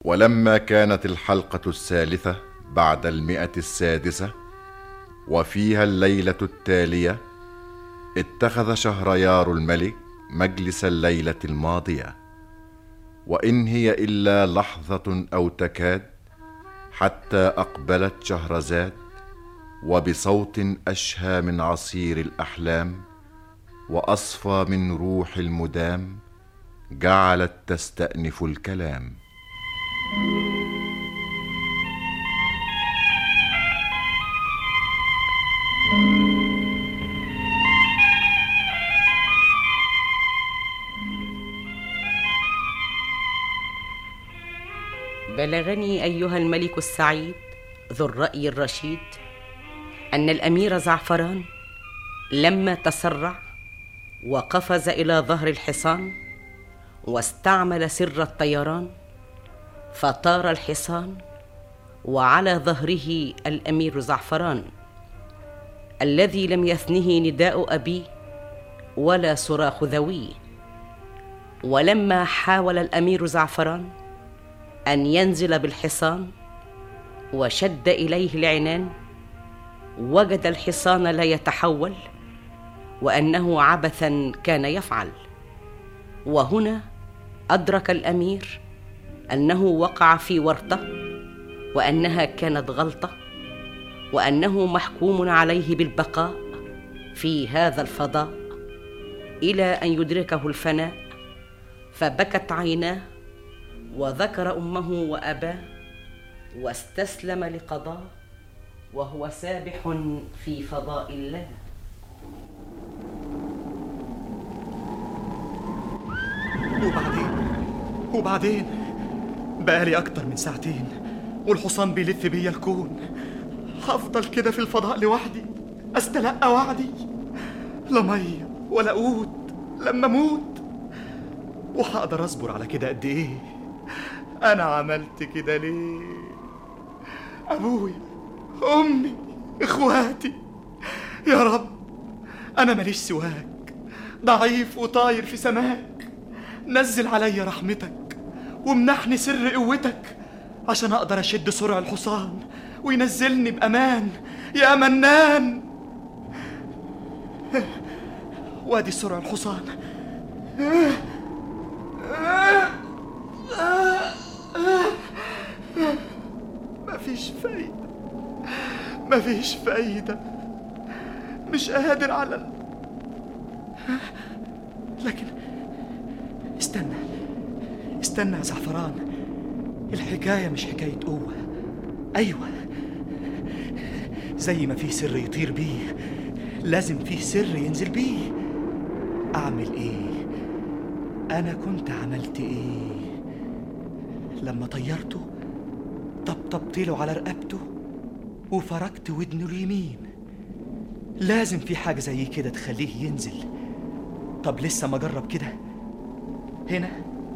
ولما كانت الحلقة 3 بعد 106 وفيها الليلة التالية، اتخذ شهريار الملك مجلس الليلة الماضية، وإن هي إلا لحظة أو تكاد حتى أقبلت شهرزاد، وبصوت أشهى من عصير الأحلام وأصفى من روح المدام جعلت تستأنف الكلام. بلغني أيها الملك السعيد ذو الرأي الرشيد أن الأمير زعفران لما تسرع وقفز إلى ظهر الحصان واستعمل سر الطيران، فطار الحصان وعلى ظهره الأمير زعفران الذي لم يثنه نداء أبيه ولا صراخ ذويه. ولما حاول الأمير زعفران أن ينزل بالحصان وشد إليه العنان، وجد الحصان لا يتحول وأنه عبثا كان يفعل. وهنا أدرك الأمير أنه وقع في ورطة، وأنها كانت غلطة، وأنه محكوم عليه بالبقاء في هذا الفضاء إلى أن يدركه الفناء. فبكت عيناه وذكر أمه وأباه واستسلم لقضاه، وهو سابح في فضاء الله. وبعدين بقالي أكتر من ساعتين والحصان بيلف بيا الكون. هفضل كده في الفضاء لوحدي استلقى وعدي، لا مية ولا قوت لما اموت. وهقدر اصبر على كده قد ايه؟ انا عملت كده ليه؟ ابويا، امي، اخواتي، يا رب انا ماليش سواك، ضعيف وطاير في سماك. نزل عليا رحمتك ومنحني سر قوتك عشان اقدر اشد سرع الحصان وينزلني بامان يا منان. وادي سرع الحصان. مفيش فايدة، مش قادر على لكن استنى يا زعفران، الحكاية مش حكاية قوة. أيوة، زي ما في سر يطير بيه لازم فيه سر ينزل بيه. أعمل إيه؟ أنا كنت عملت إيه؟ لما طيرته طبطبت له على رقبته وفركت ودنه اليمين. لازم في حاجة زي كده تخليه ينزل. طب لسه ما جرب كده هنا؟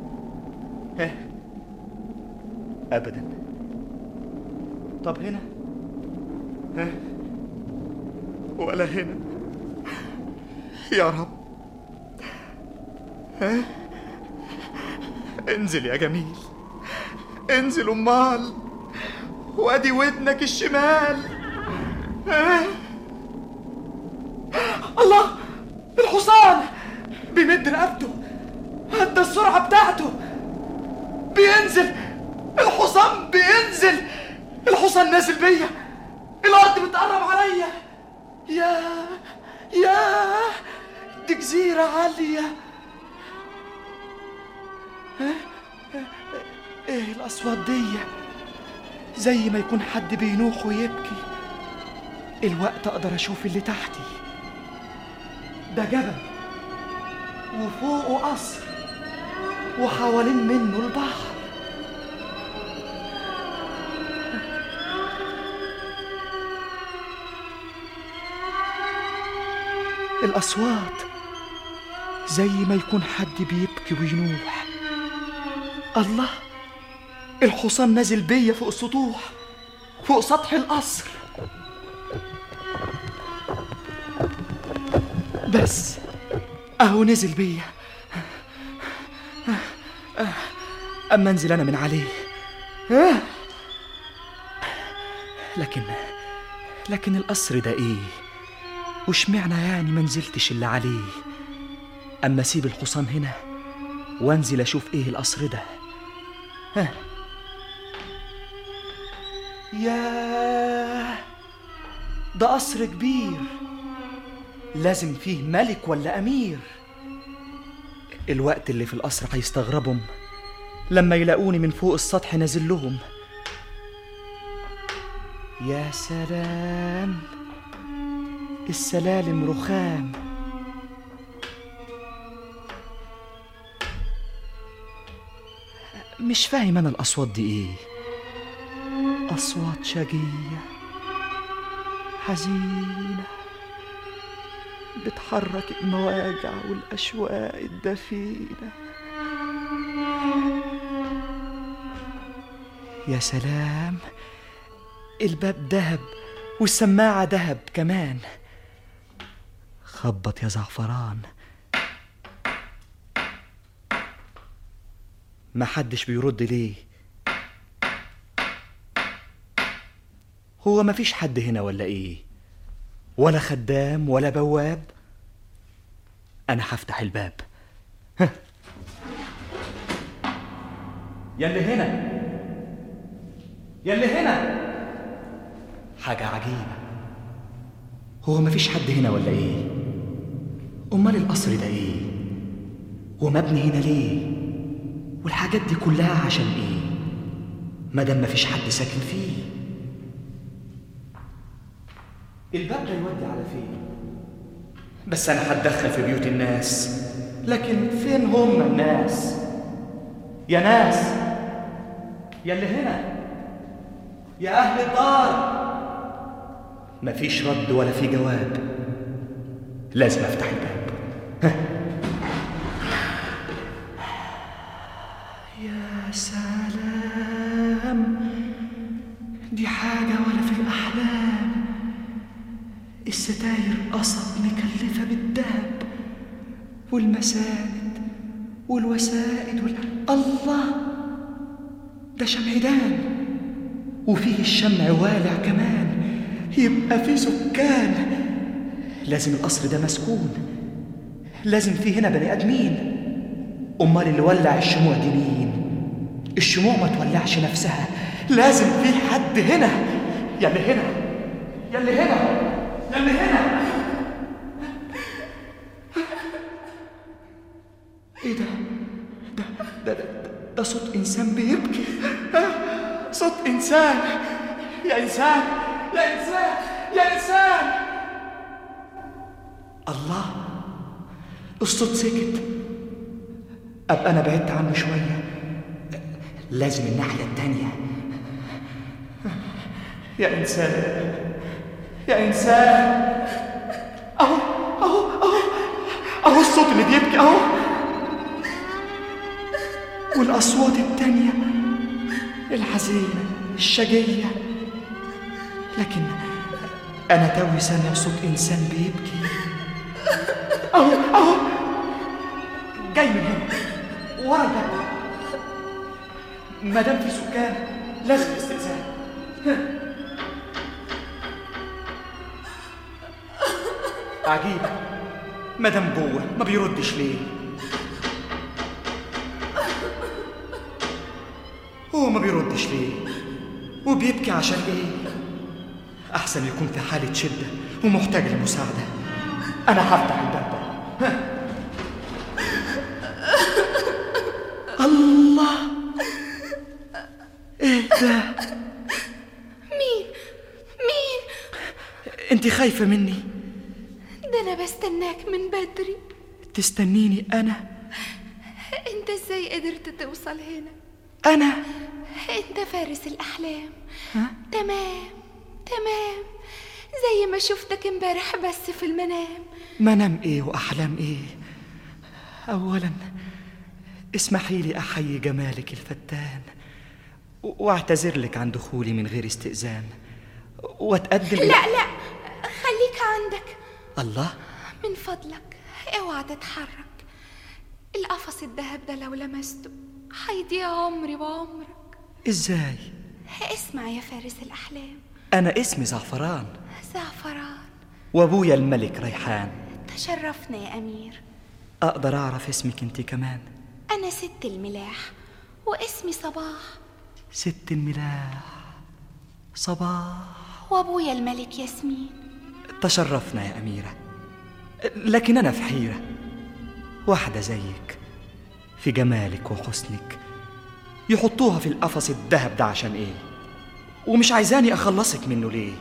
أبدا. طب هنا؟ ولا هنا. يا رب انزل يا جميل، انزل امال، وادي ودنك الشمال. الله، الحصان بيمد رقبته، هدى السرعة بتاعته، بينزل الحصان، بينزل الحصان، نازل بيا، الارض بتقرب عليا. يا دي جزيرة عالية. ايه الاصوات دي؟ زي ما يكون حد بينوح ويبكي. الوقت اقدر اشوف اللي تحتي. ده جبل وفوقه قصر وحوالين منه البحر. الأصوات زي ما يكون حد بيبكي وينوح. الله، الحصان نازل بيا فوق السطوح، فوق سطح القصر. بس اهو نزل بيا. اما انزل انا من عليه لكن القصر ده ايه؟ وشمعنا يعني ما نزلتش اللي عليه؟ اما اسيب الحصان هنا وانزل اشوف ايه القصر ده. ياه، ده قصر كبير، لازم فيه ملك ولا امير. الوقت اللي في القصر هيستغربهم لما يلاقوني من فوق السطح نازل لهم. يا سلام، السلالم رخام. مش فاهم انا الاصوات دي ايه. اصوات شجية حزينة بتحرك المواجع والاشواق الدفينة. يا سلام، الباب دهب والسماعة دهب كمان. خبط يا زعفران. ما حدش بيرد ليه؟ هو ما فيش حد هنا ولا ايه؟ ولا خدام ولا بواب؟ انا هفتح الباب. يا اللي هنا، يا اللي هنا. حاجة عجيبة، هو ما فيش حد هنا ولا ايه؟ امال القصر ده ايه؟ ومبني هنا ليه؟ والحاجات دي كلها عشان ايه مادام ما فيش حد ساكن فيه؟ الباب ده يودي على فين؟ بس انا هتدخل في بيوت الناس، لكن فين هم الناس؟ يا ناس، يا اللي هنا، يا اهل الدار. مفيش رد ولا في جواب. لازم افتح الباب. يا سلام، دي حاجة ولا في الأحلام. الستاير قصب مكلفة بالذهب، والمساند والوسائد الله، ده شمعدان، وفيه الشمع والع كمان. يبقى فيه سكان. لازم القصر ده مسكون، لازم فيه هنا بني آدمين. أمال اللي ولع الشموع دي مين؟ الشموع ما تولعش نفسها، لازم في حد هنا. يا اللي هنا، يا اللي هنا، يا اللي هنا. ايه ده؟ ده صوت انسان بيبكي. صوت انسان. يا انسان، يا انسان، يا انسان. الله، الصوت سكت. أبقى أنا بعدت عنه شوية، لازم الناحية التانية. يا إنسان، يا إنسان. أهو أهو أهو أهو الصوت اللي بيبكي أهو، والأصوات التانية الحزينة الشجية. لكن أنا توي سامع صوت إنسان بيبكي. أهو أهو جاي من هنا ورا الباب. ما دام في سكان لازم استئذان. عجيبة، ما دام جوه ما بيردش ليه؟ هو ما بيردش ليه؟ وبيبكي عشان ايه؟ احسن يكون في حالة شدة ومحتاج لمساعدة. انا هفتح الباب ده. الله، ايه ده؟ مين انت خايفة مني؟ ده انا بستناك من بدري. تستنيني انا؟ انت ازاي قدرت توصل هنا؟ انا؟ انت فارس الاحلام. ها؟ تمام زي ما شفتك امبارح بس في المنام. منام ايه واحلام ايه؟ اولا اسمحي لي احيي جمالك الفتان واعتذر لك عن دخولي من غير استئذان واتقدم. لا خليك عندك. الله، من فضلك اوعى تتحرك. القفص الذهب ده لو لمسته هيضيع عمري وعمرك. إزاي؟ اسمع يا فارس الأحلام. أنا اسمي زعفران، زعفران، وأبويا الملك ريحان. تشرفنا يا أمير. أقدر أعرف اسمك أنت كمان؟ أنا ست الملاح واسمي صباح. ست الملاح صباح. وأبويا الملك ياسمين. تشرفنا يا أميرة، لكن أنا في حيرة. واحدة زيك في جمالك وحسنك يحطوها في القفص الذهب ده عشان إيه؟ ومش عايزاني أخلصك منه ليه؟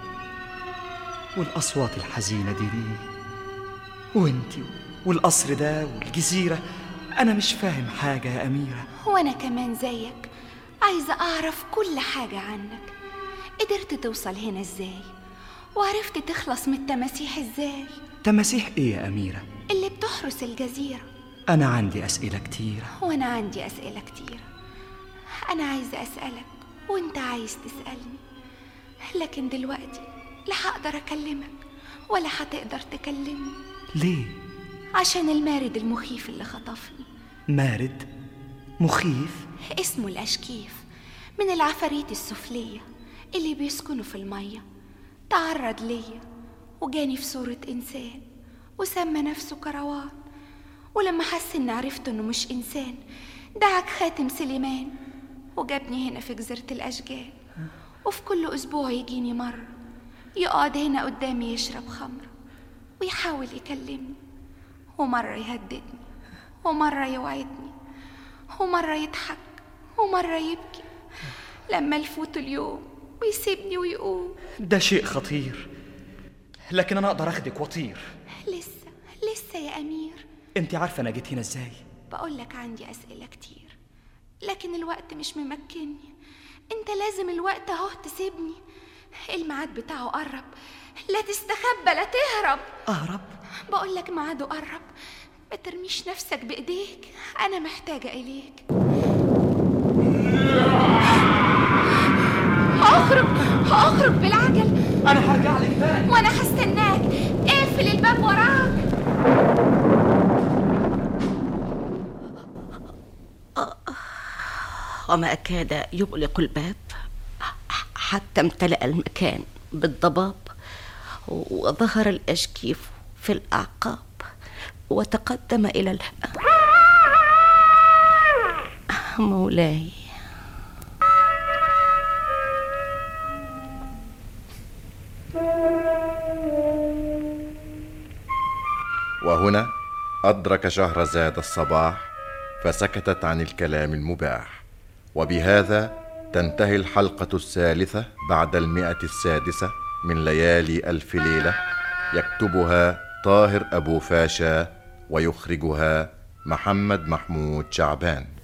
والأصوات الحزينة دي ليه؟ وانتي والقصر ده والجزيرة، أنا مش فاهم حاجة يا أميرة. وأنا كمان زيك عايزة أعرف كل حاجة عنك. قدرت توصل هنا إزاي؟ وعرفت تخلص من التماسيح إزاي؟ تماسيح إيه يا أميرة؟ اللي بتحرس الجزيرة. أنا عندي أسئلة كتيرة. وأنا عندي أسئلة كتيرة. أنا عايزة أسألك وأنت عايز تسألني، لكن دلوقتي لا هقدر أكلمك ولا هتقدر تكلمني. ليه؟ عشان المارد المخيف اللي خطفني. مارد مخيف؟ اسمه الأشكيف، من العفاريت السفلية اللي بيسكنوا في المية. تعرض ليا وجاني في صورة إنسان وسمى نفسه كروان، ولما حس إن عرفت إنه مش إنسان دعك خاتم سليمان وجابني هنا في جزيرة الأشجان. وفي كل أسبوع يجيني مرة يقعد هنا قدامي يشرب خمر ويحاول يكلمني، ومرة يهددني ومرة يوعدني ومرة يضحك ومرة يبكي، لما يفوت اليوم ويسيبني ويقوم. ده شيء خطير، لكن أنا أقدر أخدك وأطير. لسه يا أمير. أنت عارفة أنا جيت هنا إزاي؟ بقولك عندي أسئلة كتير، لكن الوقت مش ممكنني. أنت لازم الوقت أهو تسيبني، الميعاد بتاعه قرب. لا تستخبى لا تهرب. أهرب؟ بقولك ميعاده قرب، ما ترميش نفسك بإيديك، أنا محتاجة إليك. هأخرج بالعجل. أنا هرجع لك تاني وأنا هستناك. اقفل الباب وراك. وما كاد يغلق الباب حتى امتلأ المكان بالضباب، وظهر الأشكيف في الأعقاب وتقدم إلى مولاي. وهنا أدرك شهرزاد الصباح فسكتت عن الكلام المباح. وبهذا تنتهي الحلقة الثالثة بعد 106 من ليالي ألف ليلة، يكتبها طاهر أبو فاشا ويخرجها محمد محمود شعبان.